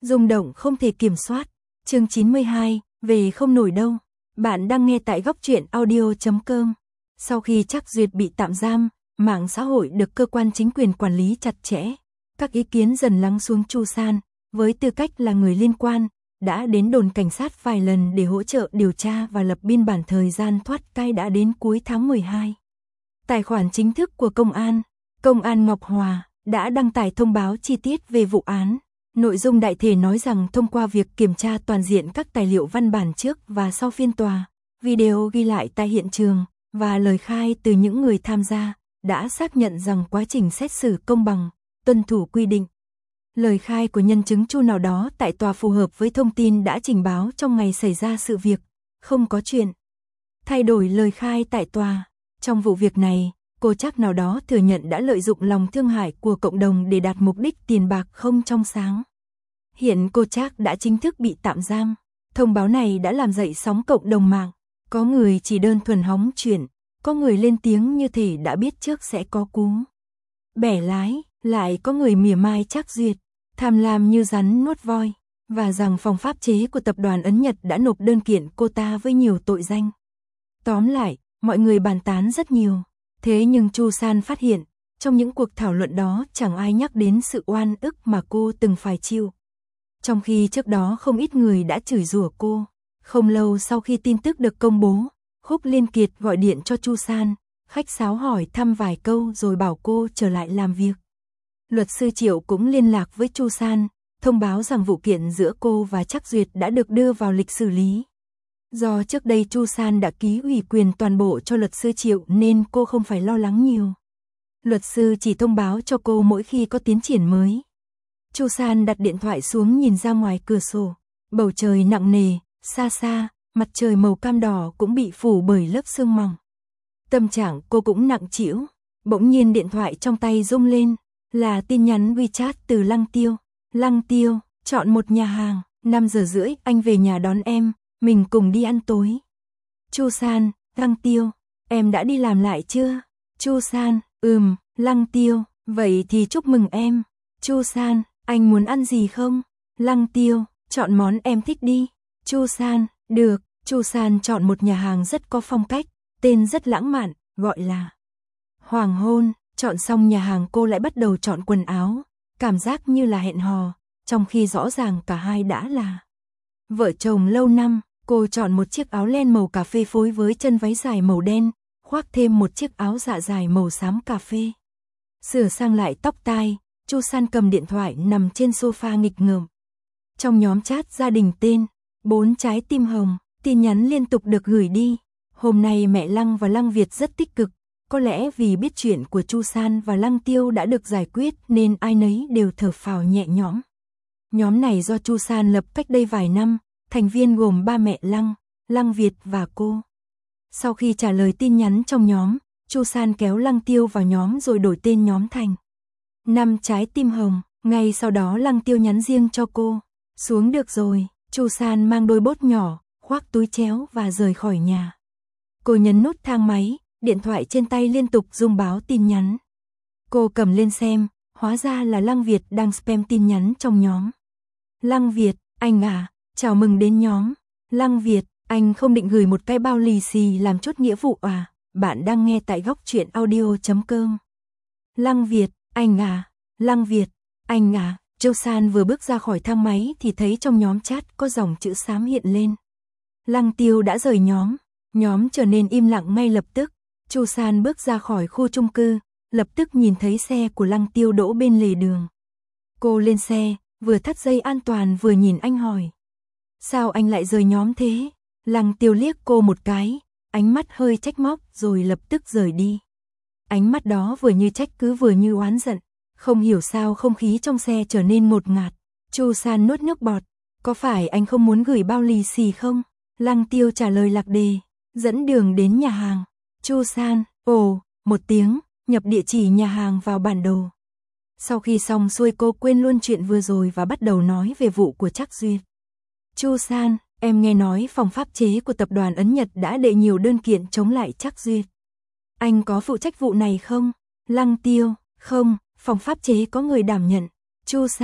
Rung động không thể kiểm soát. Chương 92, về không nổi đâu. Bạn đang nghe tại góc truyện audio.com. Sau khi Trác Duyệt bị tạm giam, mạng xã hội được cơ quan chính quyền quản lý chặt chẽ. Các ý kiến dần lắng xuống. Chu San, với tư cách là người liên quan, đã đến đồn cảnh sát vài lần để hỗ trợ điều tra và lập biên bản. Thời gian thoát cai đã đến cuối tháng 12. Tài khoản chính thức của Công an Ngọc Hòa, đã đăng tải thông báo chi tiết về vụ án. Nội dung đại thể nói rằng thông qua việc kiểm tra toàn diện các tài liệu văn bản trước và sau phiên tòa, video ghi lại tại hiện trường, và lời khai từ những người tham gia, đã xác nhận rằng quá trình xét xử công bằng, tuân thủ quy định. Lời khai của nhân chứng Chu nào đó tại tòa phù hợp với thông tin đã trình báo trong ngày xảy ra sự việc, không có chuyện thay đổi lời khai tại tòa. Trong vụ việc này, cô Trác nào đó thừa nhận đã lợi dụng lòng thương hại của cộng đồng để đạt mục đích tiền bạc không trong sáng. Hiện cô Trác đã chính thức bị tạm giam. Thông báo này đã làm dậy sóng cộng đồng mạng. Có người chỉ đơn thuần hóng chuyện, có người lên tiếng như thể đã biết trước sẽ có cú bẻ lái, lại có người mỉa mai Trác Duyệt, tham lam như rắn nuốt voi, và rằng phòng pháp chế của tập đoàn Ấn Nhật đã nộp đơn kiện cô ta với nhiều tội danh. Tóm lại, mọi người bàn tán rất nhiều. Thế nhưng Chu San phát hiện, trong những cuộc thảo luận đó chẳng ai nhắc đến sự oan ức mà cô từng phải chịu. Trong khi trước đó không ít người đã chửi rủa cô. Không lâu sau khi tin tức được công bố, Khúc Liên Kiệt gọi điện cho Chu San, khách sáo hỏi thăm vài câu rồi bảo cô trở lại làm việc. Luật sư Triệu cũng liên lạc với Chu San, thông báo rằng vụ kiện giữa cô và Trác Duyệt đã được đưa vào lịch xử lý. Do trước đây Chu San đã ký ủy quyền toàn bộ cho luật sư Triệu nên cô không phải lo lắng nhiều. Luật sư chỉ thông báo cho cô mỗi khi có tiến triển mới. Chu San đặt điện thoại xuống nhìn ra ngoài cửa sổ. Bầu trời nặng nề, xa xa, mặt trời màu cam đỏ cũng bị phủ bởi lớp sương mỏng. Tâm trạng cô cũng nặng trĩu. Bỗng nhiên điện thoại trong tay rung lên, là tin nhắn WeChat từ Lăng Tiêu. Lăng Tiêu, chọn một nhà hàng, 5 giờ rưỡi anh về nhà đón em, mình cùng đi ăn tối. Chu San, Lăng Tiêu, em đã đi làm lại chưa? Chu San, Lăng Tiêu, vậy thì chúc mừng em. Chu San, anh muốn ăn gì không? Lăng Tiêu, chọn món em thích đi. Chu San, được. Chu San chọn một nhà hàng rất có phong cách, tên rất lãng mạn, gọi là Hoàng Hôn. Chọn xong nhà hàng cô lại bắt đầu chọn quần áo, cảm giác như là hẹn hò, trong khi rõ ràng cả hai đã là vợ chồng lâu năm. Cô chọn một chiếc áo len màu cà phê phối với chân váy dài màu đen, khoác thêm một chiếc áo dạ dài màu xám cà phê. Sửa sang lại tóc tai, Chu San cầm điện thoại nằm trên sofa nghịch ngợm. Trong nhóm chat gia đình tên 4 trái tim hồng, tin nhắn liên tục được gửi đi. Hôm nay mẹ Lăng và Lăng Việt rất tích cực, có lẽ vì biết chuyện của Chu San và Lăng Tiêu đã được giải quyết nên ai nấy đều thở phào nhẹ nhõm. Nhóm này do Chu San lập cách đây vài năm, thành viên gồm ba mẹ Lăng, Lăng Việt và cô. Sau khi trả lời tin nhắn trong nhóm, Chu San kéo Lăng Tiêu vào nhóm rồi đổi tên nhóm thành 5 trái tim hồng. Ngay sau đó Lăng Tiêu nhắn riêng cho cô. Xuống được rồi. Chu San mang đôi bốt nhỏ, khoác túi chéo và rời khỏi nhà. Cô nhấn nút thang máy, điện thoại trên tay liên tục rung báo tin nhắn. Cô cầm lên xem, hóa ra là Lăng Việt đang spam tin nhắn trong nhóm. Lăng Việt, anh à, chào mừng đến nhóm. Lăng Việt, anh không định gửi một cái bao lì xì làm chốt nghĩa vụ à? Bạn đang nghe tại góc truyện audio.com. Lăng Việt, anh à. Lăng Việt, anh à. Chu San vừa bước ra khỏi thang máy thì thấy trong nhóm chat có dòng chữ xám hiện lên. Lăng Tiêu đã rời nhóm. Nhóm trở nên im lặng ngay lập tức. Chu San bước ra khỏi khu chung cư, lập tức nhìn thấy xe của Lăng Tiêu đỗ bên lề đường. Cô lên xe, vừa thắt dây an toàn vừa nhìn anh hỏi. Sao anh lại rời nhóm thế? Lăng Tiêu liếc cô một cái, ánh mắt hơi trách móc rồi lập tức rời đi. Ánh mắt đó vừa như trách cứ vừa như oán giận. Không hiểu sao không khí trong xe trở nên ngột ngạt. Chu San nuốt nước bọt. Có phải anh không muốn gửi bao lì xì không? Lăng Tiêu trả lời lạc đề, dẫn đường đến nhà hàng. Chu San, một tiếng, nhập địa chỉ nhà hàng vào bản đồ. Sau khi xong xuôi cô quên luôn chuyện vừa rồi và bắt đầu nói về vụ của Trác Duyệt. Chu San, em nghe nói phòng pháp chế của tập đoàn Ấn Nhật đã đệ nhiều đơn kiện chống lại Trác Duyệt. Anh có phụ trách vụ này không? Lăng Tiêu, không, phòng pháp chế có người đảm nhận. Chu San,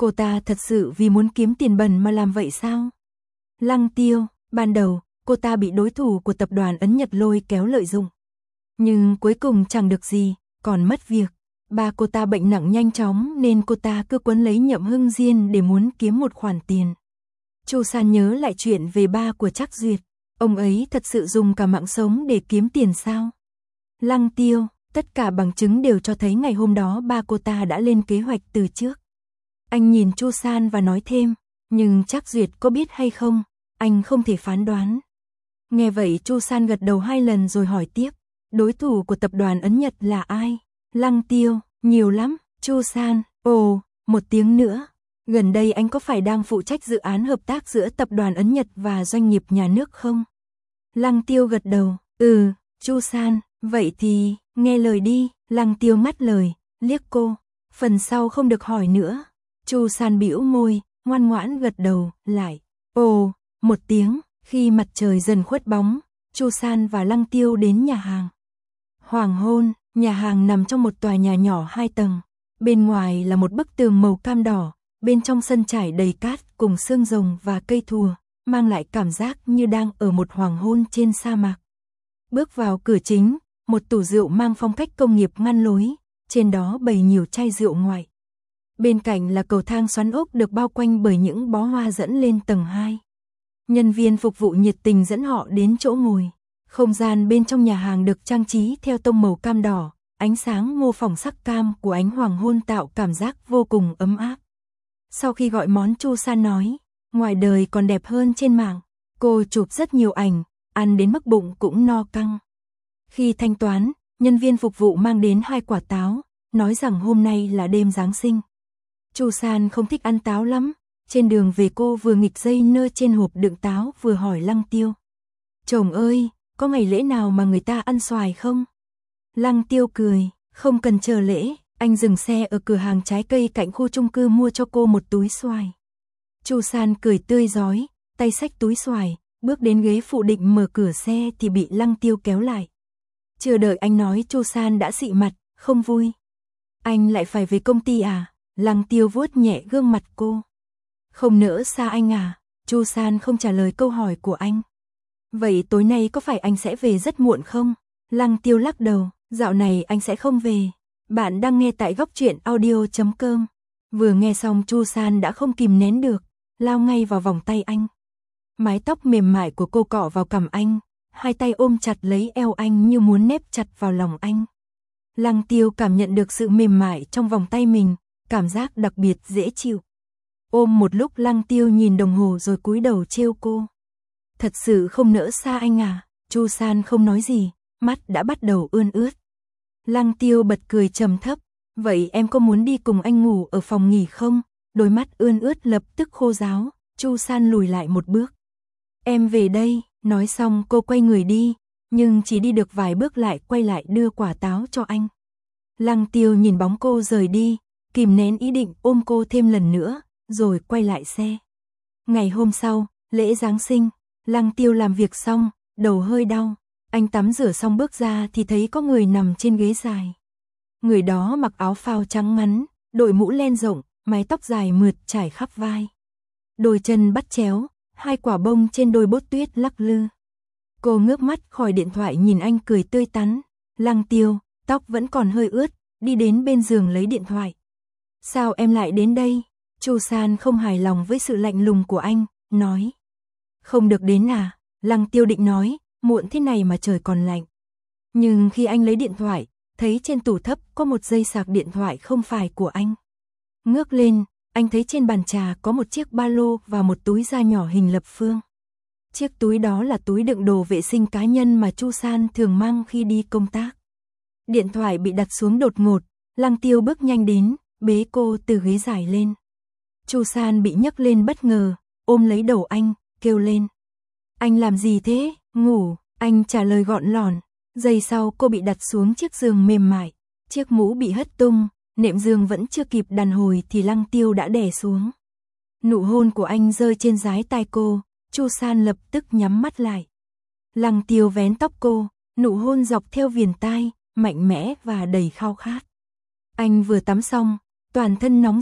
Cô ta thật sự vì muốn kiếm tiền bẩn mà làm vậy sao? Lăng Tiêu, ban đầu, cô ta bị đối thủ của tập đoàn Ấn Nhật lôi kéo lợi dụng. Nhưng cuối cùng chẳng được gì, còn mất việc. Ba cô ta bệnh nặng nhanh chóng nên cô ta cứ quấn lấy Nhậm Hưng Diên để muốn kiếm một khoản tiền. Chu San nhớ lại chuyện về ba của Trác Duyệt. Ông ấy thật sự dùng cả mạng sống để kiếm tiền sao? Lăng Tiêu, tất cả bằng chứng đều cho thấy ngày hôm đó ba cô ta đã lên kế hoạch từ trước. Anh nhìn Chu San và nói thêm, nhưng Trác Duyệt có biết hay không, anh không thể phán đoán. Nghe vậy Chu San gật đầu 2 lần rồi hỏi tiếp, đối thủ của tập đoàn Ấn Nhật là ai? Lăng Tiêu, nhiều lắm. Chu San, ồ, 1 tiếng nữa. Gần đây anh có phải đang phụ trách dự án hợp tác giữa tập đoàn Ấn Nhật và doanh nghiệp nhà nước không? Lăng Tiêu gật đầu, Chu San, vậy thì, nghe lời đi. Lăng Tiêu ngắt lời, liếc cô, phần sau không được hỏi nữa. Chu San bĩu môi, ngoan ngoãn gật đầu, lại. Ồ, 1 tiếng, khi mặt trời dần khuất bóng, Chu San và Lăng Tiêu đến nhà hàng. Hoàng hôn, nhà hàng nằm trong một tòa nhà nhỏ 2 tầng. Bên ngoài là một bức tường màu cam đỏ, bên trong sân trải đầy cát cùng xương rồng và cây thùa, mang lại cảm giác như đang ở một hoàng hôn trên sa mạc. Bước vào cửa chính, một tủ rượu mang phong cách công nghiệp ngăn lối, trên đó bày nhiều chai rượu ngoại. Bên cạnh là cầu thang xoắn ốc được bao quanh bởi những bó hoa dẫn lên tầng 2. Nhân viên phục vụ nhiệt tình dẫn họ đến chỗ ngồi. Không gian bên trong nhà hàng được trang trí theo tông màu cam đỏ, ánh sáng mô phỏng sắc cam của ánh hoàng hôn tạo cảm giác vô cùng ấm áp. Sau khi gọi món, Chu San nói, ngoài đời còn đẹp hơn trên mạng. Cô chụp rất nhiều ảnh, ăn đến mức bụng cũng no căng. Khi thanh toán, nhân viên phục vụ mang đến 2 quả táo, nói rằng hôm nay là đêm Giáng sinh. Chu San không thích ăn táo lắm, trên đường về cô vừa nghịch dây nơ trên hộp đựng táo vừa hỏi Lăng Tiêu. Chồng ơi, có ngày lễ nào mà người ta ăn xoài không? Lăng Tiêu cười, không cần chờ lễ, anh dừng xe ở cửa hàng trái cây cạnh khu chung cư mua cho cô một túi xoài. Chu San cười tươi rói, tay xách túi xoài, bước đến ghế phụ định mở cửa xe thì bị Lăng Tiêu kéo lại. Chưa đợi anh nói Chu San đã xị mặt, không vui. Anh lại phải về công ty à? Lăng Tiêu vuốt nhẹ gương mặt cô. Không nỡ xa anh à? Chu San không trả lời câu hỏi của anh. Vậy tối nay có phải anh sẽ về rất muộn không? Lăng Tiêu lắc đầu, dạo này anh sẽ không về. Bạn đang nghe tại goctruyện.audio.com. Vừa nghe xong Chu San đã không kìm nén được, lao ngay vào vòng tay anh. Mái tóc mềm mại của cô cọ vào cằm anh, 2 tay ôm chặt lấy eo anh như muốn nép chặt vào lòng anh. Lăng Tiêu cảm nhận được sự mềm mại trong vòng tay mình, cảm giác đặc biệt dễ chịu. Ôm một lúc Lăng Tiêu nhìn đồng hồ rồi cúi đầu trêu cô. Thật sự không nỡ xa anh à? Chu San không nói gì, mắt đã bắt đầu ươn ướt. Lăng Tiêu bật cười trầm thấp, vậy em có muốn đi cùng anh ngủ ở phòng nghỉ không? Đôi mắt ươn ướt lập tức khô ráo, Chu San lùi lại một bước. Em về đây, nói xong cô quay người đi, nhưng chỉ đi được vài bước lại quay lại đưa quả táo cho anh. Lăng Tiêu nhìn bóng cô rời đi, kìm nén ý định ôm cô thêm lần nữa, rồi quay lại xe. Ngày hôm sau, lễ Giáng sinh, Lăng Tiêu làm việc xong, đầu hơi đau. Anh tắm rửa xong bước ra thì thấy có người nằm trên ghế dài. Người đó mặc áo phao trắng ngắn, đội mũ len rộng, mái tóc dài mượt trải khắp vai. Đôi chân bắt chéo, 2 quả bông trên đôi bốt tuyết lắc lư. Cô ngước mắt khỏi điện thoại nhìn anh cười tươi tắn. Lăng Tiêu, tóc vẫn còn hơi ướt, đi đến bên giường lấy điện thoại. Sao em lại đến đây? Chu San không hài lòng với sự lạnh lùng của anh, nói. Không được đến à? Lăng Tiêu định nói, muộn thế này mà trời còn lạnh. Nhưng khi anh lấy điện thoại, thấy trên tủ thấp có một dây sạc điện thoại không phải của anh. Ngước lên, anh thấy trên bàn trà có một chiếc ba lô và một túi da nhỏ hình lập phương. Chiếc túi đó là túi đựng đồ vệ sinh cá nhân mà Chu San thường mang khi đi công tác. Điện thoại bị đặt xuống đột ngột, Lăng Tiêu bước nhanh đến, bế cô từ ghế dài lên. Chu San bị nhấc lên bất ngờ, ôm lấy đầu anh, kêu lên. Anh làm gì thế? Ngủ, anh trả lời gọn lỏn. Giây sau cô bị đặt xuống chiếc giường mềm mại, chiếc mũ bị hất tung, nệm giường vẫn chưa kịp đàn hồi thì Lăng Tiêu đã đè xuống. Nụ hôn của anh rơi trên dái tai cô, Chu San lập tức nhắm mắt lại. Lăng Tiêu vén tóc cô, nụ hôn dọc theo viền tai, mạnh mẽ và đầy khao khát. Anh vừa tắm xong, toàn thân nóng rực,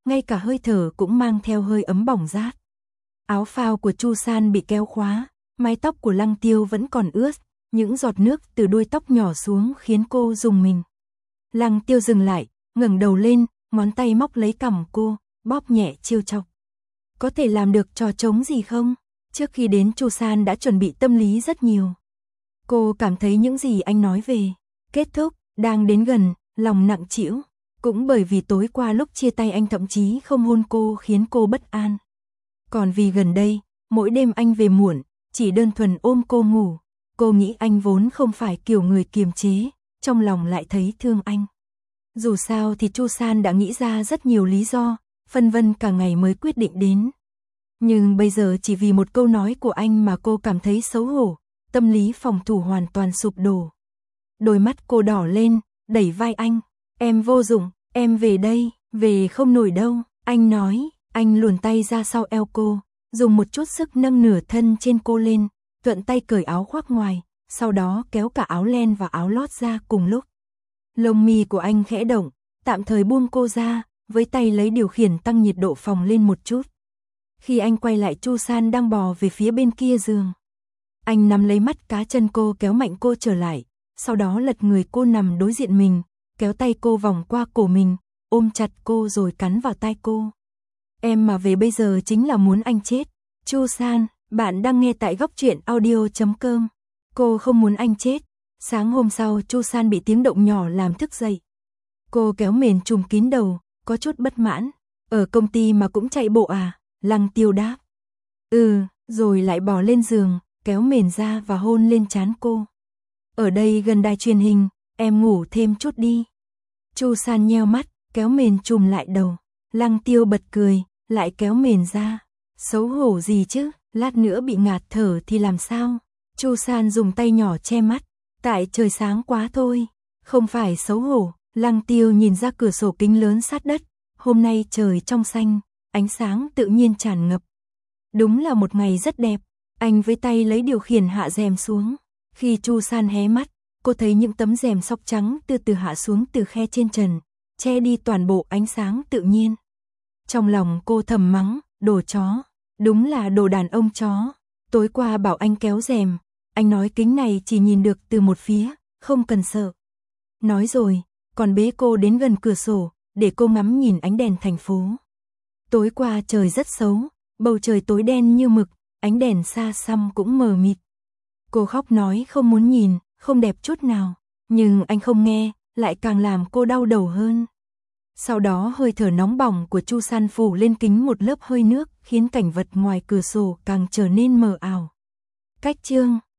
ngay cả hơi thở cũng mang theo hơi ấm bỏng rát. Áo phao của Chu San bị kéo khóa, mái tóc của Lăng Tiêu vẫn còn ướt, những giọt nước từ đuôi tóc nhỏ xuống khiến cô rùng mình. Lăng Tiêu dừng lại, ngẩng đầu lên, ngón tay móc lấy cằm cô, bóp nhẹ trêu chọc. Có thể làm được trò trống gì không? Trước khi đến Chu San đã chuẩn bị tâm lý rất nhiều. Cô cảm thấy những gì anh nói về kết thúc đang đến gần, lòng nặng trĩu. Cũng bởi vì tối qua lúc chia tay anh thậm chí không hôn cô khiến cô bất an. Còn vì gần đây, mỗi đêm anh về muộn, chỉ đơn thuần ôm cô ngủ. Cô nghĩ anh vốn không phải kiểu người kiềm chế, trong lòng lại thấy thương anh. Dù sao thì Chu San đã nghĩ ra rất nhiều lý do, phân vân cả ngày mới quyết định đến. Nhưng bây giờ chỉ vì một câu nói của anh mà cô cảm thấy xấu hổ, tâm lý phòng thủ hoàn toàn sụp đổ. Đôi mắt cô đỏ lên, đẩy vai anh. Em vô dụng, em về đây, về không nổi đâu, anh nói. Anh luồn tay ra sau eo cô, dùng một chút sức nâng nửa thân trên cô lên, thuận tay cởi áo khoác ngoài, sau đó kéo cả áo len và áo lót ra cùng lúc. Lông mi của anh khẽ động, tạm thời buông cô ra, với tay lấy điều khiển tăng nhiệt độ phòng lên một chút. Khi anh quay lại Chu San đang bò về phía bên kia giường. Anh nắm lấy mắt cá chân cô kéo mạnh cô trở lại, sau đó lật người cô nằm đối diện mình, kéo tay cô vòng qua cổ mình, ôm chặt cô rồi cắn vào tai cô. Em mà về bây giờ chính là muốn anh chết. Chu San, bạn đang nghe tại góc truyện audio.com. Cô không muốn anh chết. Sáng hôm sau Chu San bị tiếng động nhỏ làm thức dậy. Cô kéo mền trùm kín đầu, có chút bất mãn. Ở công ty mà cũng chạy bộ à? Lăng Tiêu đáp. Rồi lại bò lên giường, kéo mền ra và hôn lên trán cô. Ở đây gần đài truyền hình, em ngủ thêm chút đi. Chu San nheo mắt, kéo mền trùm lại đầu. Lăng Tiêu bật cười, lại kéo mền ra. Xấu hổ gì chứ, lát nữa bị ngạt thở thì làm sao? Chu San dùng tay nhỏ che mắt. Tại trời sáng quá thôi. Không phải xấu hổ. Lăng Tiêu nhìn ra cửa sổ kính lớn sát đất. Hôm nay trời trong xanh, ánh sáng tự nhiên tràn ngập. Đúng là một ngày rất đẹp. Anh với tay lấy điều khiển hạ rèm xuống. Khi Chu San hé mắt, cô thấy những tấm rèm sọc trắng từ từ hạ xuống từ khe trên trần, che đi toàn bộ ánh sáng tự nhiên. Trong lòng cô thầm mắng, đồ chó, đúng là đồ đàn ông chó. Tối qua bảo anh kéo rèm, anh nói kính này chỉ nhìn được từ một phía, không cần sợ. Nói rồi, còn bế cô đến gần cửa sổ, để cô ngắm nhìn ánh đèn thành phố. Tối qua trời rất xấu, bầu trời tối đen như mực, ánh đèn xa xăm cũng mờ mịt. Cô khóc nói không muốn nhìn, không đẹp chút nào, nhưng anh không nghe, lại càng làm cô đau đầu hơn. Sau đó hơi thở nóng bỏng của Chu San phủ lên kính một lớp hơi nước, khiến cảnh vật ngoài cửa sổ càng trở nên mờ ảo. Cách chương